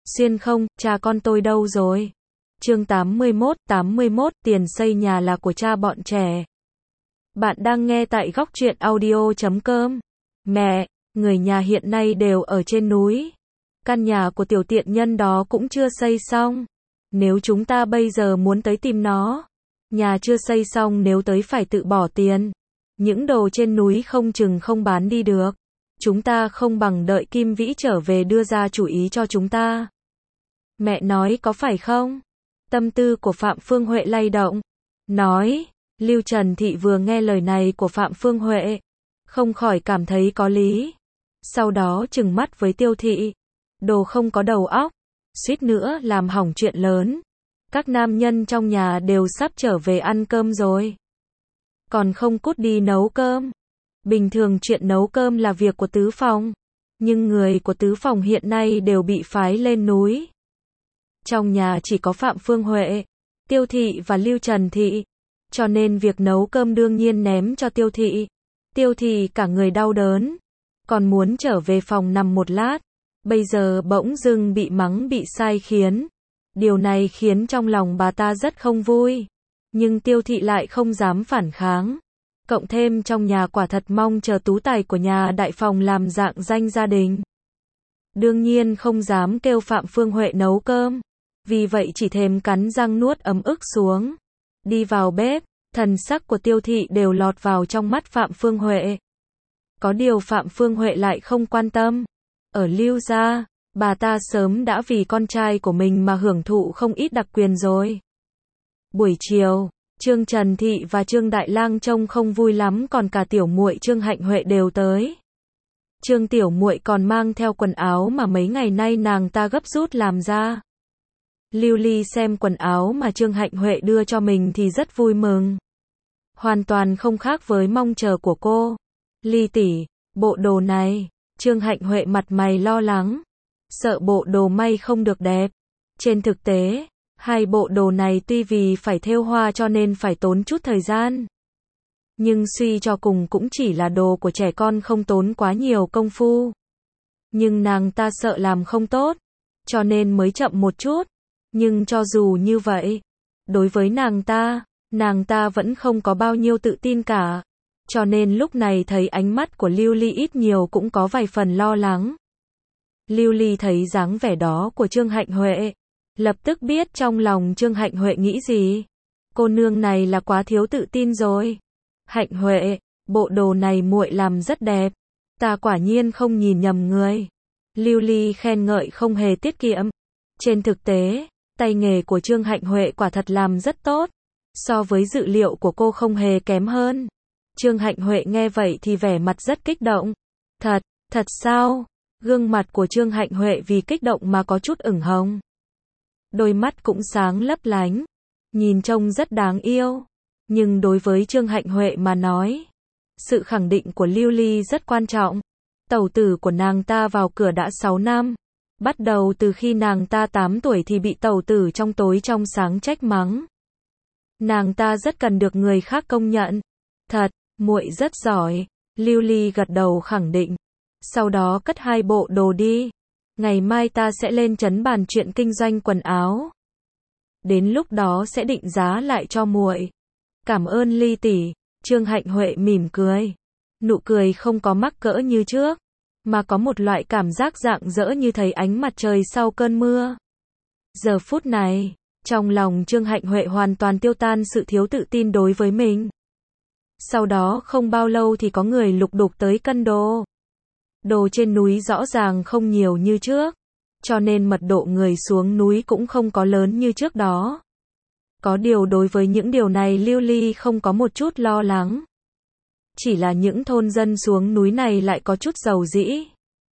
Xuyên không, cha con tôi đâu rồi? Chương 81, tiền xây nhà là của cha bọn trẻ. Bạn đang nghe tại góc truyện audio.com. Mẹ, người nhà hiện nay đều ở trên núi. Căn nhà của tiểu tiện nhân đó cũng chưa xây xong. Nếu chúng ta bây giờ muốn tới tìm nó, nhà chưa xây xong nếu tới phải tự bỏ tiền. Những đồ trên núi không chừng không bán đi được. Chúng ta không bằng đợi Kim Vĩ trở về đưa ra chủ ý cho chúng ta. Mẹ nói có phải không? Tâm tư của Phạm Phương Huệ lay động. Nói, Lưu Trần Thị vừa nghe lời này của Phạm Phương Huệ, không khỏi cảm thấy có lý. Sau đó trừng mắt với Tiêu Thị. Đồ không có đầu óc, suýt nữa làm hỏng chuyện lớn. Các nam nhân trong nhà đều sắp trở về ăn cơm rồi. Còn không cút đi nấu cơm. Bình thường chuyện nấu cơm là việc của tứ phòng. Nhưng người của tứ phòng hiện nay đều bị phái lên núi. Trong nhà chỉ có Phạm Phương Huệ, Tiêu Thị và Lưu Trần Thị. Cho nên việc nấu cơm đương nhiên ném cho Tiêu Thị. Tiêu Thị cả người đau đớn. Còn muốn trở về phòng nằm một lát. Bây giờ bỗng dưng bị mắng bị sai khiến. Điều này khiến trong lòng bà ta rất không vui. Nhưng Tiêu Thị lại không dám phản kháng. Cộng thêm trong nhà quả thật mong chờ tú tài của nhà đại phòng làm rạng danh gia đình. Đương nhiên không dám kêu Phạm Phương Huệ nấu cơm. Vì vậy chỉ thèm cắn răng nuốt ấm ức xuống. Đi vào bếp, thần sắc của Tiêu Thị đều lọt vào trong mắt Phạm Phương Huệ. Có điều Phạm Phương Huệ lại không quan tâm. Ở Lưu gia, bà ta sớm đã vì con trai của mình mà hưởng thụ không ít đặc quyền rồi. Buổi chiều, Trương Trần Thị và Trương Đại Lang trông không vui lắm, còn cả tiểu muội Trương Hạnh Huệ đều tới. Trương tiểu muội còn mang theo quần áo mà mấy ngày nay nàng ta gấp rút làm ra. Lưu Ly xem quần áo mà Trương Hạnh Huệ đưa cho mình thì rất vui mừng. Hoàn toàn không khác với mong chờ của cô. Ly tỷ, bộ đồ này, Trương Hạnh Huệ mặt mày lo lắng. Sợ bộ đồ may không được đẹp. Trên thực tế, hai bộ đồ này tuy vì phải thêu hoa cho nên phải tốn chút thời gian. Nhưng suy cho cùng cũng chỉ là đồ của trẻ con, không tốn quá nhiều công phu. Nhưng nàng ta sợ làm không tốt, cho nên mới chậm một chút. Nhưng cho dù như vậy, đối với nàng ta vẫn không có bao nhiêu tự tin cả. Cho nên lúc này thấy ánh mắt của Lưu Ly ít nhiều cũng có vài phần lo lắng. Lưu Ly thấy dáng vẻ đó của Trương Hạnh Huệ, lập tức biết trong lòng Trương Hạnh Huệ nghĩ gì. Cô nương này là quá thiếu tự tin rồi. Hạnh Huệ, bộ đồ này muội làm rất đẹp. Ta quả nhiên không nhìn nhầm người. Lưu Ly khen ngợi không hề tiết kiệm. Trên thực tế, tay nghề của Trương Hạnh Huệ quả thật làm rất tốt. So với dự liệu của cô không hề kém hơn. Trương Hạnh Huệ nghe vậy thì vẻ mặt rất kích động. Thật sao? Gương mặt của Trương Hạnh Huệ vì kích động mà có chút ửng hồng. Đôi mắt cũng sáng lấp lánh. Nhìn trông rất đáng yêu. Nhưng đối với Trương Hạnh Huệ mà nói, sự khẳng định của Lưu Ly rất quan trọng. Tẩu tử của nàng ta vào cửa đã 6 năm. Bắt đầu từ khi nàng ta 8 tuổi thì bị tẩu tử trong tối trong sáng trách mắng. Nàng ta rất cần được người khác công nhận. Thật, muội rất giỏi. Lưu Ly gật đầu khẳng định. Sau đó cất hai bộ đồ đi. Ngày mai ta sẽ lên trấn bàn chuyện kinh doanh quần áo. Đến lúc đó sẽ định giá lại cho muội. Cảm ơn Ly tỷ. Trương Hạnh Huệ mỉm cười. Nụ cười không có mắc cỡ như trước, mà có một loại cảm giác rạng rỡ như thấy ánh mặt trời sau cơn mưa. Giờ phút này, trong lòng Trương Hạnh Huệ hoàn toàn tiêu tan sự thiếu tự tin đối với mình. Sau đó không bao lâu thì có người lục đục tới cân đồ. Đồ trên núi rõ ràng không nhiều như trước, cho nên mật độ người xuống núi cũng không có lớn như trước đó. Có điều đối với những điều này Lưu Ly không có một chút lo lắng. Chỉ là những thôn dân xuống núi này lại có chút giàu dĩ.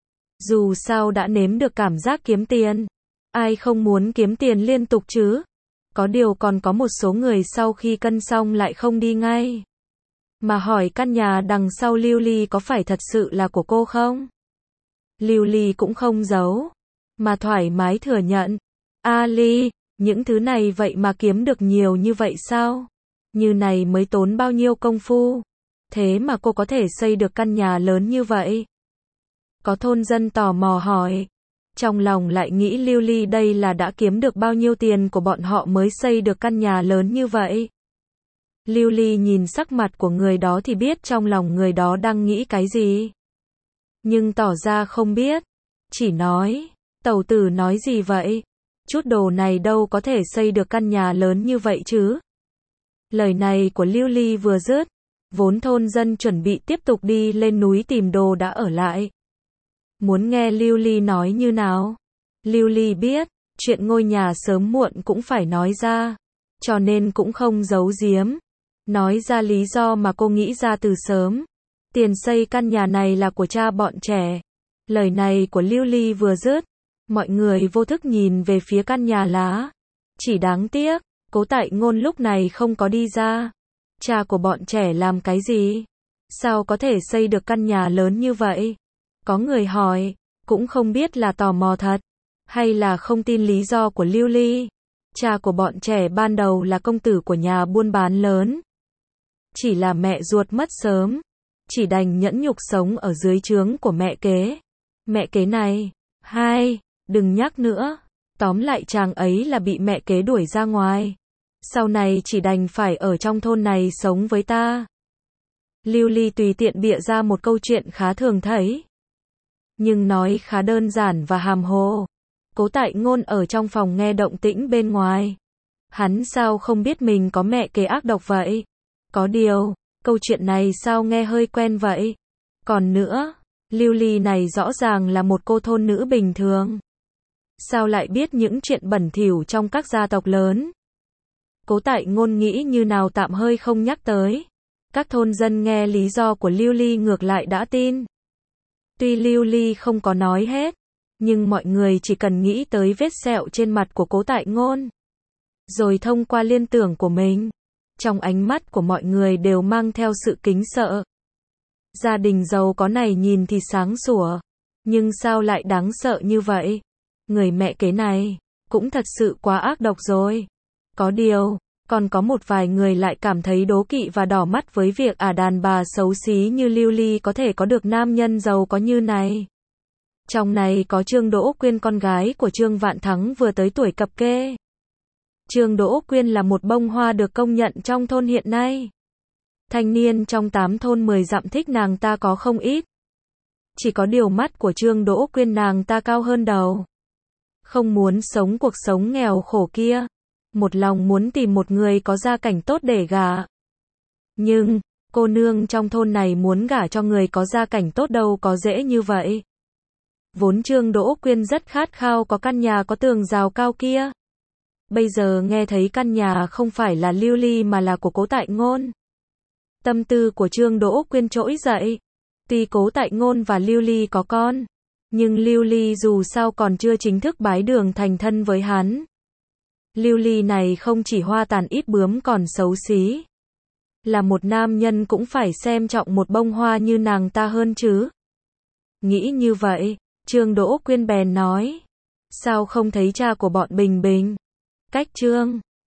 Dù sao đã nếm được cảm giác kiếm tiền. Ai không muốn kiếm tiền liên tục chứ? Có điều còn có một số người sau khi cân xong lại không đi ngay. Mà hỏi căn nhà đằng sau Lưu Ly có phải thật sự là của cô không? Lưu Ly cũng không giấu, mà thoải mái thừa nhận. Ly, những thứ này vậy mà kiếm được nhiều như vậy sao? Như này mới tốn bao nhiêu công phu? Thế mà cô có thể xây được căn nhà lớn như vậy? Có thôn dân tò mò hỏi. Trong lòng lại nghĩ Lưu Ly đây là đã kiếm được bao nhiêu tiền của bọn họ mới xây được căn nhà lớn như vậy. Lưu Ly nhìn sắc mặt của người đó thì biết trong lòng người đó đang nghĩ cái gì. Nhưng tỏ ra không biết. Chỉ nói, tẩu tử nói gì vậy? Chút đồ này đâu có thể xây được căn nhà lớn như vậy chứ? Lời này của Lưu Ly vừa dứt, vốn thôn dân chuẩn bị tiếp tục đi lên núi tìm đồ đã ở lại. Muốn nghe Lưu Ly nói như nào? Lưu Ly biết, chuyện ngôi nhà sớm muộn cũng phải nói ra, cho nên cũng không giấu giếm. Nói ra lý do mà cô nghĩ ra từ sớm. Tiền xây căn nhà này là của cha bọn trẻ. Lời này của Lưu Ly vừa dứt, mọi người vô thức nhìn về phía căn nhà lá. Chỉ đáng tiếc, Cố Tại Ngôn lúc này không có đi ra. Cha của bọn trẻ làm cái gì? Sao có thể xây được căn nhà lớn như vậy? Có người hỏi, cũng không biết là tò mò thật, hay là không tin lý do của Lưu Ly. Cha của bọn trẻ ban đầu là công tử của nhà buôn bán lớn. Chỉ là mẹ ruột mất sớm, chỉ đành nhẫn nhục sống ở dưới trướng của mẹ kế. Mẹ kế này, đừng nhắc nữa. Tóm lại chàng ấy là bị mẹ kế đuổi ra ngoài. Sau này chỉ đành phải ở trong thôn này sống với ta. Lưu Ly tùy tiện bịa ra một câu chuyện khá thường thấy, nhưng nói khá đơn giản và hàm hồ. Cố Tại Ngôn ở trong phòng nghe động tĩnh bên ngoài. Hắn sao không biết mình có mẹ kế ác độc vậy? Có điều, câu chuyện này sao nghe hơi quen vậy? Còn nữa, Lưu Ly này rõ ràng là một cô thôn nữ bình thường. Sao lại biết những chuyện bẩn thỉu trong các gia tộc lớn? Cố Tại Ngôn nghĩ như nào tạm hơi không nhắc tới. Các thôn dân nghe lý do của Lưu Ly ngược lại đã tin. Tuy Lưu Ly không có nói hết, nhưng mọi người chỉ cần nghĩ tới vết sẹo trên mặt của Cố Tại Ngôn, rồi thông qua liên tưởng của mình, trong ánh mắt của mọi người đều mang theo sự kính sợ. Gia đình giàu có này nhìn thì sáng sủa, nhưng sao lại đáng sợ như vậy? Người mẹ kế này, cũng thật sự quá ác độc rồi. Có điều, còn có một vài người lại cảm thấy đố kỵ và đỏ mắt với việc đàn bà xấu xí như Lưu Ly có thể có được nam nhân giàu có như này. Trong này có Trương Đỗ Quyên, con gái của Trương Vạn Thắng vừa tới tuổi cập kê. Trương Đỗ Quyên là một bông hoa được công nhận trong thôn hiện nay. Thanh niên trong 8 thôn 10 dặm thích nàng ta có không ít. Chỉ có điều mắt của Trương Đỗ Quyên nàng ta cao hơn đầu. Không muốn sống cuộc sống nghèo khổ kia. Một lòng muốn tìm một người có gia cảnh tốt để gả. Nhưng, cô nương trong thôn này muốn gả cho người có gia cảnh tốt đâu có dễ như vậy. Vốn Trương Đỗ Quyên rất khát khao có căn nhà có tường rào cao kia. Bây giờ nghe thấy căn nhà không phải là Lưu Ly mà là của Cố Tại Ngôn. Tâm tư của Trương Đỗ Quyên trỗi dậy. Tuy Cố Tại Ngôn và Lưu Ly có con, nhưng Lưu Ly dù sao còn chưa chính thức bái đường thành thân với hắn. Lưu Ly này không chỉ hoa tàn ít bướm còn xấu xí. Là một nam nhân cũng phải xem trọng một bông hoa như nàng ta hơn chứ. Nghĩ như vậy, Trương Đỗ Quyên bèn nói. Sao không thấy cha của bọn Bình Bình? Cách Trương